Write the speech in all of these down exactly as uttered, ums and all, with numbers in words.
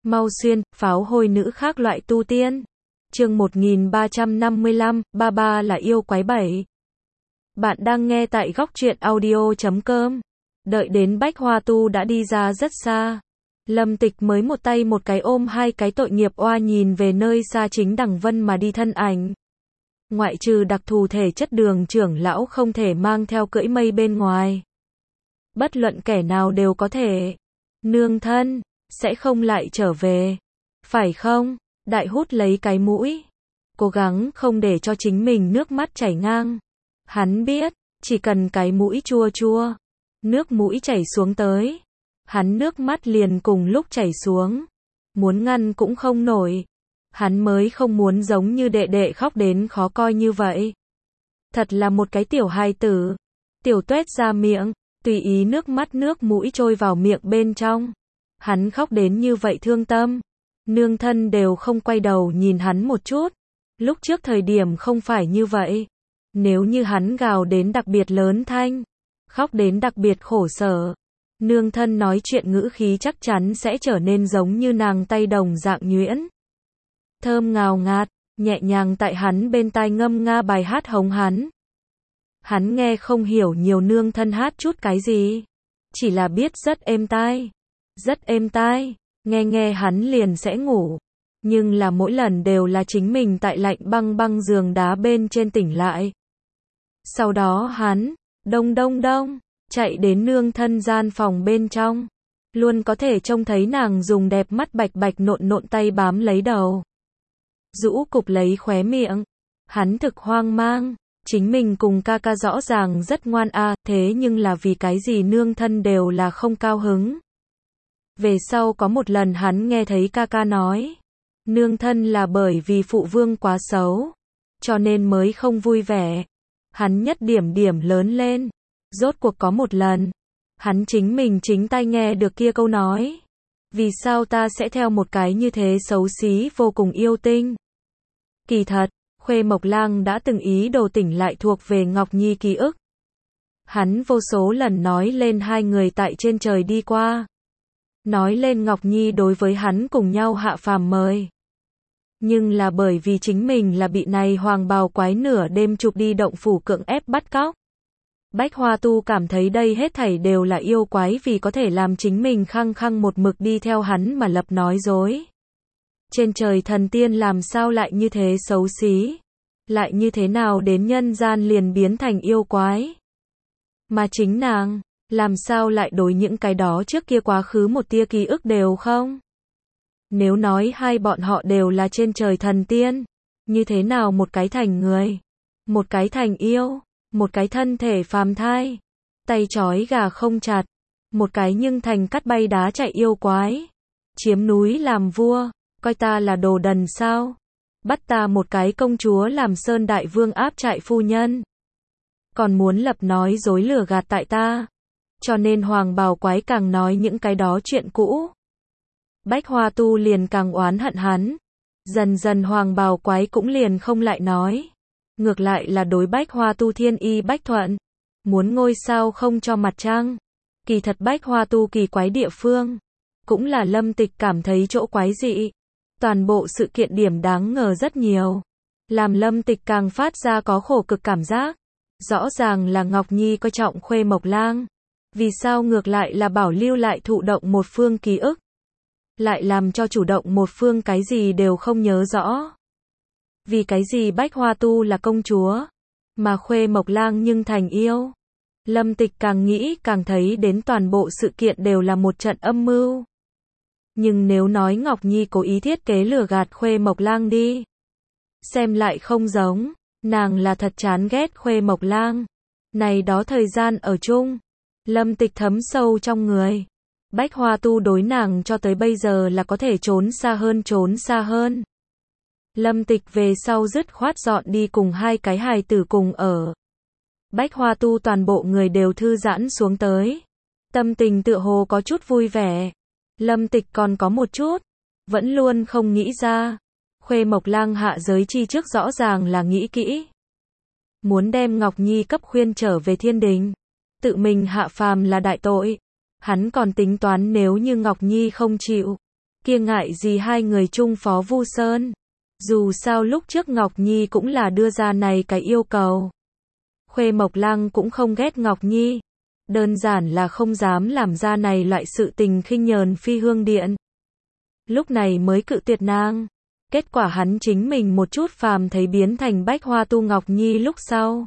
Mau xuyên, pháo hôi nữ khác loại tu tiên. Chương một nghìn ba trăm năm mươi lăm, ba ba là yêu quái bảy. Bạn đang nghe tại góc truyện audio chấm com. Đợi đến Bách Hoa Tu đã đi ra rất xa. Lâm Tịch mới một tay một cái ôm hai cái tội nghiệp oa nhìn về nơi xa chính đằng vân mà đi thân ảnh. Ngoại trừ đặc thù thể chất Đường trưởng lão không thể mang theo cưỡi mây bên ngoài. Bất luận kẻ nào đều có thể. Nương thân, sẽ không lại trở về. Phải không? Đại hút lấy cái mũi. Cố gắng không để cho chính mình nước mắt chảy ngang. Hắn biết, chỉ cần cái mũi chua chua. Nước mũi chảy xuống tới. Hắn nước mắt liền cùng lúc chảy xuống. Muốn ngăn cũng không nổi. Hắn mới không muốn giống như đệ đệ khóc đến khó coi như vậy. Thật là một cái tiểu hài tử. Tiểu tuét ra miệng, tùy ý nước mắt nước mũi trôi vào miệng bên trong. Hắn khóc đến như vậy thương tâm. Nương thân đều không quay đầu nhìn hắn một chút. Lúc trước thời điểm không phải như vậy. Nếu như hắn gào đến đặc biệt lớn thanh, khóc đến đặc biệt khổ sở, nương thân nói chuyện ngữ khí chắc chắn sẽ trở nên giống như nàng tay đồng dạng nhuyễn. Thơm ngào ngạt, nhẹ nhàng tại hắn bên tai ngâm nga bài hát hống hắn. Hắn nghe không hiểu nhiều nương thân hát chút cái gì. Chỉ là biết rất êm tai. Rất êm tai, nghe nghe hắn liền sẽ ngủ. Nhưng là mỗi lần đều là chính mình tại lạnh băng băng giường đá bên trên tỉnh lại. Sau đó hắn, đông đông đông, chạy đến nương thân gian phòng bên trong. Luôn có thể trông thấy nàng dùng đẹp mắt bạch bạch nộn nộn tay bám lấy đầu. Rũ cục lấy khóe miệng. Hắn thực hoang mang. Chính mình cùng ca ca rõ ràng rất ngoan a, à, thế nhưng là vì cái gì nương thân đều là không cao hứng. Về sau có một lần hắn nghe thấy ca ca nói, nương thân là bởi vì phụ vương quá xấu, cho nên mới không vui vẻ. Hắn nhất điểm điểm lớn lên. Rốt cuộc có một lần, hắn chính mình chính tai nghe được kia câu nói. Vì sao ta sẽ theo một cái như thế xấu xí vô cùng yêu tinh? Kỳ thật, Khuê Mộc Lang đã từng ý đồ tỉnh lại thuộc về Ngọc Nhi ký ức. Hắn vô số lần nói lên hai người tại trên trời đi qua. Nói lên Ngọc Nhi đối với hắn cùng nhau hạ phàm mời. Nhưng là bởi vì chính mình là bị này hoàng bào quái nửa đêm chụp đi động phủ cưỡng ép bắt cóc. Bách Hoa Tu cảm thấy đây hết thảy đều là yêu quái vì có thể làm chính mình khăng khăng một mực đi theo hắn mà lập nói dối. Trên trời thần tiên làm sao lại như thế xấu xí? Lại như thế nào đến nhân gian liền biến thành yêu quái? Mà chính nàng, làm sao lại đối những cái đó trước kia quá khứ một tia ký ức đều không? Nếu nói hai bọn họ đều là trên trời thần tiên, như thế nào một cái thành người, một cái thành yêu, một cái thân thể phàm thai, tay trói gà không chặt, một cái nhưng thành cắt bay đá chạy yêu quái, chiếm núi làm vua, coi ta là đồ đần sao? Bắt ta một cái công chúa làm sơn đại vương áp trại phu nhân, còn muốn lập nói dối lừa gạt tại ta. Cho nên hoàng bào quái càng nói những cái đó chuyện cũ. Bách Hoa Tu liền càng oán hận hắn. Dần dần hoàng bào quái cũng liền không lại nói. Ngược lại là đối Bách Hoa Tu thiên y bách thuận. Muốn ngôi sao không cho mặt trăng. Kỳ thật Bách Hoa Tu kỳ quái địa phương. Cũng là Lâm Tịch cảm thấy chỗ quái dị. Toàn bộ sự kiện điểm đáng ngờ rất nhiều. Làm Lâm Tịch càng phát ra có khổ cực cảm giác. Rõ ràng là Ngọc Nhi coi trọng Khuê Mộc Lang. Vì sao ngược lại là bảo lưu lại thụ động một phương ký ức? Lại làm cho chủ động một phương cái gì đều không nhớ rõ? Vì cái gì Bách Hoa Tu là công chúa, mà Khuê Mộc Lang nhưng thành yêu? Lâm Tịch càng nghĩ càng thấy đến toàn bộ sự kiện đều là một trận âm mưu. Nhưng nếu nói Ngọc Nhi cố ý thiết kế lừa gạt Khuê Mộc Lang đi, xem lại không giống, nàng là thật chán ghét Khuê Mộc Lang. Này đó thời gian ở chung, Lâm Tịch thấm sâu trong người. Bách Hoa Tu đối nàng cho tới bây giờ là có thể trốn xa hơn trốn xa hơn. Lâm Tịch về sau dứt khoát dọn đi cùng hai cái hài tử cùng ở. Bách Hoa Tu toàn bộ người đều thư giãn xuống tới. Tâm tình tựa hồ có chút vui vẻ. Lâm Tịch còn có một chút, vẫn luôn không nghĩ ra. Khuê Mộc Lang hạ giới chi trước rõ ràng là nghĩ kỹ. Muốn đem Ngọc Nhi cấp khuyên trở về thiên đình. Tự mình hạ phàm là đại tội. Hắn còn tính toán nếu như Ngọc Nhi không chịu, kia ngại gì hai người chung phó Vu Sơn. Dù sao lúc trước Ngọc Nhi cũng là đưa ra này cái yêu cầu. Khuê Mộc Lăng cũng không ghét Ngọc Nhi. Đơn giản là không dám làm ra này loại sự tình khinh nhờn Phi Hương Điện. Lúc này mới cự tuyệt nàng. Kết quả hắn chính mình một chút phàm thấy biến thành Bách Hoa Tu Ngọc Nhi lúc sau.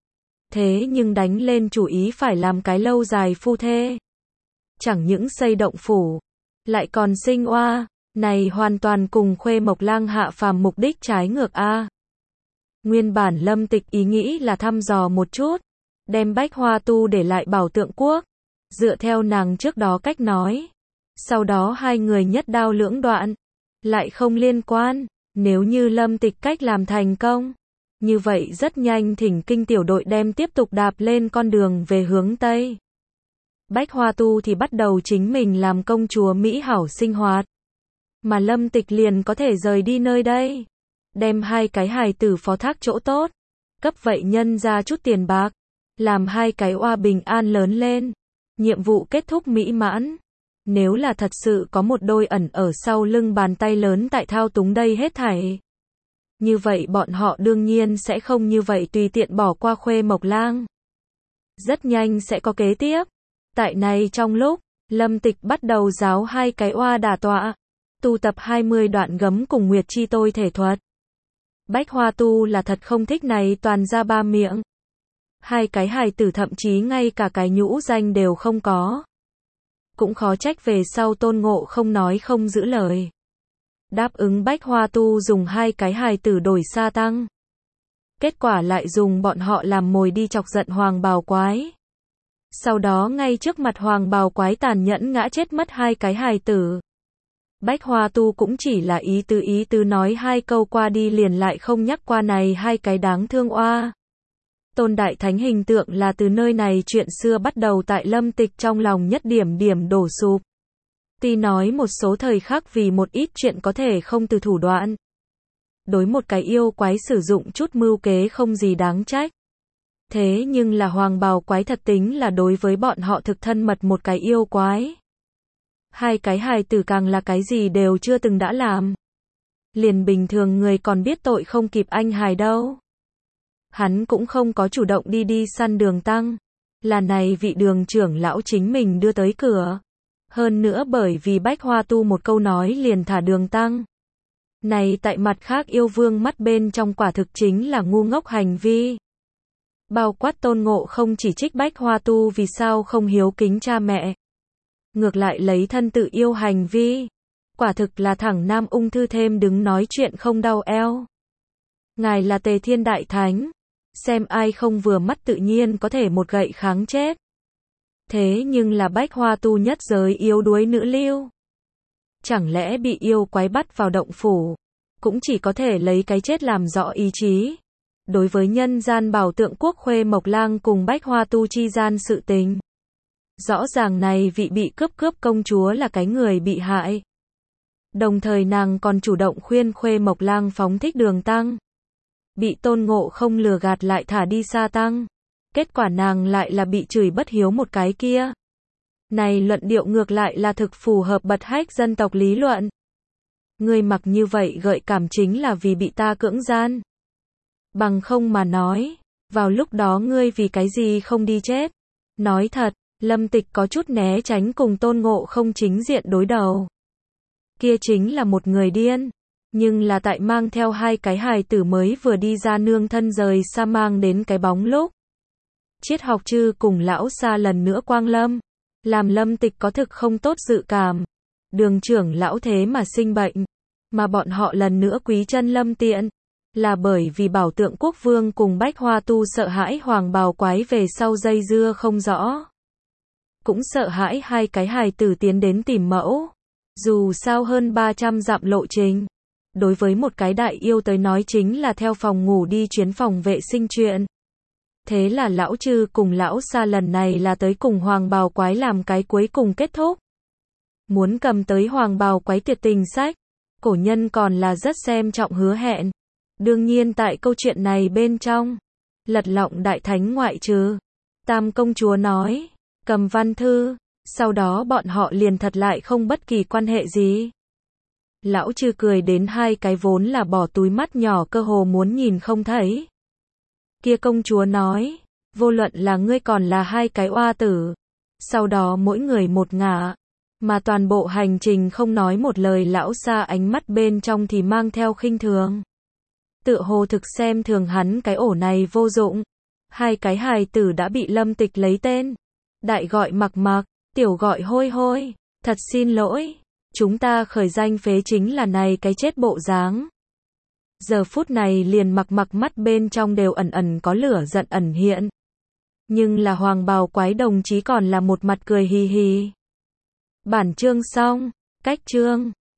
Thế nhưng đánh lên chủ ý phải làm cái lâu dài phu thê. Chẳng những xây động phủ, lại còn sinh oa, này hoàn toàn cùng Khuê Mộc Lăng hạ phàm mục đích trái ngược a. Nguyên bản Lâm Tịch ý nghĩ là thăm dò một chút, đem Bách Hoa Tu để lại Bảo Tượng Quốc, dựa theo nàng trước đó cách nói. Sau đó hai người nhất đao lưỡng đoạn, lại không liên quan, nếu như Lâm Tịch cách làm thành công. Như vậy rất nhanh Thỉnh Kinh tiểu đội đem tiếp tục đạp lên con đường về hướng Tây. Bách Hoa Tu thì bắt đầu chính mình làm công chúa Mỹ hảo sinh hoạt. Mà Lâm Tịch liền có thể rời đi nơi đây. Đem hai cái hài tử phó thác chỗ tốt. Cấp vậy nhân ra chút tiền bạc. Làm hai cái oa bình an lớn lên. Nhiệm vụ kết thúc mỹ mãn. Nếu là thật sự có một đôi ẩn ở sau lưng bàn tay lớn tại thao túng đây hết thảy. Như vậy bọn họ đương nhiên sẽ không như vậy tùy tiện bỏ qua Khuê Mộc Lang. Rất nhanh sẽ có kế tiếp. Tại này trong lúc, Lâm Tịch bắt đầu giáo hai cái oa đả tọa. Tu tập hai mươi đoạn gấm cùng Nguyệt Chi Tôi thể thuật. Bách Hoa Tu là thật không thích này toàn ra ba miệng. Hai cái hài tử thậm chí ngay cả cái nhũ danh đều không có. Cũng khó trách về sau Tôn Ngộ không nói không giữ lời. Đáp ứng Bách Hoa Tu dùng hai cái hài tử đổi sa tăng. Kết quả lại dùng bọn họ làm mồi đi chọc giận Hoàng Bào Quái. Sau đó ngay trước mặt Hoàng Bào Quái tàn nhẫn ngã chết mất hai cái hài tử. Bách Hoa Tu cũng chỉ là ý tứ ý tứ nói hai câu qua đi liền lại không nhắc qua này hai cái đáng thương oa. Tôn Đại Thánh hình tượng là từ nơi này chuyện xưa bắt đầu tại Lâm Tịch trong lòng nhất điểm điểm đổ sụp. Tuy nói một số thời khắc vì một ít chuyện có thể không từ thủ đoạn. Đối một cái yêu quái sử dụng chút mưu kế không gì đáng trách. Thế nhưng là Hoàng Bào Quái thật tính là đối với bọn họ thực thân mật một cái yêu quái. Hai cái hài tử càng là cái gì đều chưa từng đã làm. Liền bình thường người còn biết tội không kịp anh hài đâu. Hắn cũng không có chủ động đi đi săn Đường Tăng. Là này vị Đường trưởng lão chính mình đưa tới cửa. Hơn nữa bởi vì Bách Hoa Tu một câu nói liền thả Đường Tăng. Này tại mặt khác yêu vương mắt bên trong quả thực chính là ngu ngốc hành vi. Bao quát Tôn Ngộ không chỉ trích Bách Hoa Tu vì sao không hiếu kính cha mẹ. Ngược lại lấy thân tự yêu hành vi. Quả thực là thẳng nam ung thư thêm đứng nói chuyện không đau eo. Ngài là Tề Thiên Đại Thánh. Xem ai không vừa mắt tự nhiên có thể một gậy kháng chết. Thế nhưng là Bách Hoa Tu nhất giới yếu đuối nữ lưu. Chẳng lẽ bị yêu quái bắt vào động phủ. Cũng chỉ có thể lấy cái chết làm rõ ý chí. Đối với nhân gian Bảo Tượng Quốc Khuê Mộc Lang cùng Bách Hoa Tu chi gian sự tình. Rõ ràng này vị bị cướp cướp công chúa là cái người bị hại. Đồng thời nàng còn chủ động khuyên Khuê Mộc Lang phóng thích Đường Tăng. Bị Tôn Ngộ không lừa gạt lại thả đi sa tăng. Kết quả nàng lại là bị chửi bất hiếu một cái kia. Này luận điệu ngược lại là thực phù hợp bật hách dân tộc lý luận. Ngươi mặc như vậy gợi cảm chính là vì bị ta cưỡng gian. Bằng không mà nói, vào lúc đó ngươi vì cái gì không đi chết. Nói thật, Lâm Tịch có chút né tránh cùng Tôn Ngộ không chính diện đối đầu. Kia chính là một người điên. Nhưng là tại mang theo hai cái hài tử mới vừa đi ra nương thân rời xa mang đến cái bóng lúc. Triết học chư cùng lão xa lần nữa quang lâm. Làm Lâm Tịch có thực không tốt dự cảm. Đường trưởng lão thế mà sinh bệnh. Mà bọn họ lần nữa quý chân Lâm Tiện. Là bởi vì Bảo Tượng Quốc Vương cùng Bách Hoa Tu sợ hãi Hoàng Bào Quái về sau dây dưa không rõ. Cũng sợ hãi hai cái hài tử tiến đến tìm mẫu. Dù sao hơn ba trăm dặm lộ trình. Đối với một cái đại yêu tới nói chính là theo phòng ngủ đi chuyến phòng vệ sinh chuyện. Thế là lão Trư cùng lão Sa lần này là tới cùng Hoàng Bào Quái làm cái cuối cùng kết thúc. Muốn cầm tới Hoàng Bào Quái tuyệt tình sách. Cổ nhân còn là rất xem trọng hứa hẹn. Đương nhiên tại câu chuyện này bên trong, Lật Lọng Đại Thánh ngoại trừ. Tam công chúa nói, cầm văn thư, sau đó bọn họ liền thật lại không bất kỳ quan hệ gì. Lão Trư cười đến hai cái vốn là bỏ túi mắt nhỏ cơ hồ muốn nhìn không thấy. Kia công chúa nói, vô luận là ngươi còn là hai cái oa tử. Sau đó mỗi người một ngả. Mà toàn bộ hành trình không nói một lời, lão Sa ánh mắt bên trong thì mang theo khinh thường. Tựa hồ thực xem thường hắn cái ổ này vô dụng. Hai cái hài tử đã bị Lâm Tịch lấy tên. Đại gọi Mặc Mặc, tiểu gọi Hôi Hôi. Thật xin lỗi, chúng ta khởi danh phế chính là này cái chết bộ dáng. Giờ phút này liền Mặc Mặc mắt bên trong đều ẩn ẩn có lửa giận ẩn hiện. Nhưng là hoàng bào quái đồng chí còn là một mặt cười hì hì. Bản chương xong, cách chương.